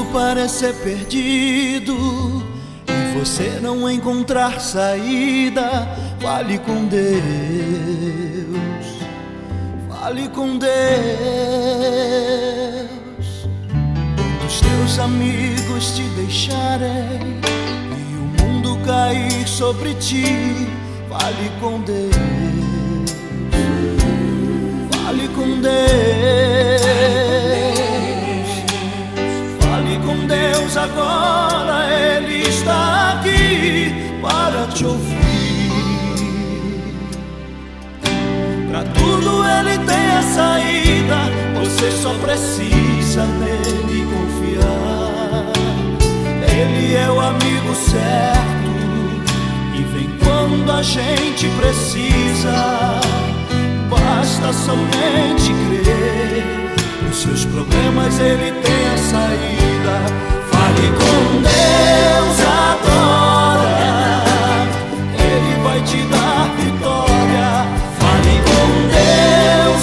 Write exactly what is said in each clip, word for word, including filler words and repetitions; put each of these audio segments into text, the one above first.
parecer perdido e você não encontrar saída, fale com Deus, fale com Deus. Quando os teus amigos te deixarem e o mundo cair sobre ti, fale com Deus, fale com Deus, fale com Deus agora, Ele está aqui para te ouvir. Pra tudo Ele tem a saída, você só precisa nele confiar. Ele é o amigo certo e vem quando a gente precisa. Basta somente crer, os seus problemas Ele tem a saída. Fale com Deus agora, Ele vai te dar vitória. Fale com Deus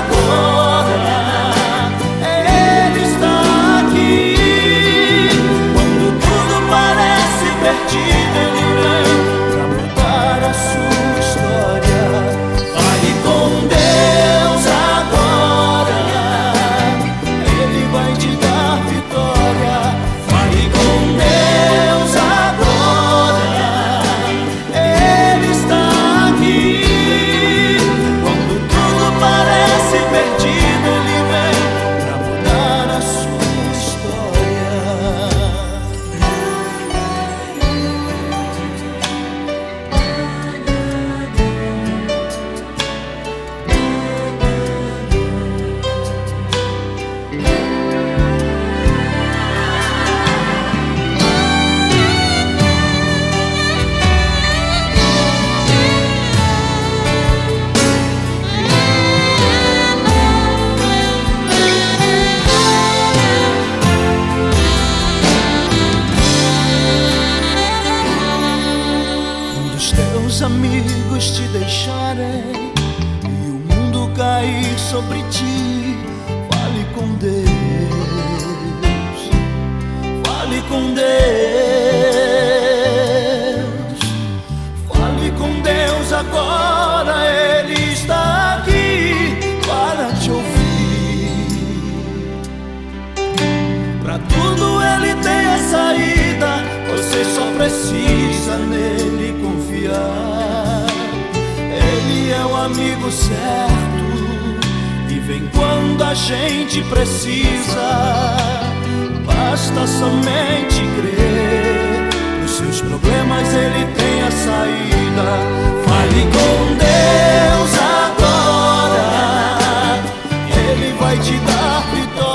agora, Ele está aqui. Quando tudo parece perdido, Ele vem pra mudar a sua história. Fale com Deus agora, Ele vai te dar vitória. Fale com Deus agora, Ele está aqui. Quando tudo parece perdido, Ele vem pra mudar a sua história. Os amigos te deixarem e o mundo cair sobre ti, fale com Deus, fale com Deus, fale com Deus agora, Ele está aqui para te ouvir. Pra tudo Ele tem a saída, você só precisa nele confiar. Ele é o amigo certo e vem quando a gente precisa. Basta somente crer, os seus problemas Ele tem a saída. Fale com Deus agora, Ele vai te dar vitória.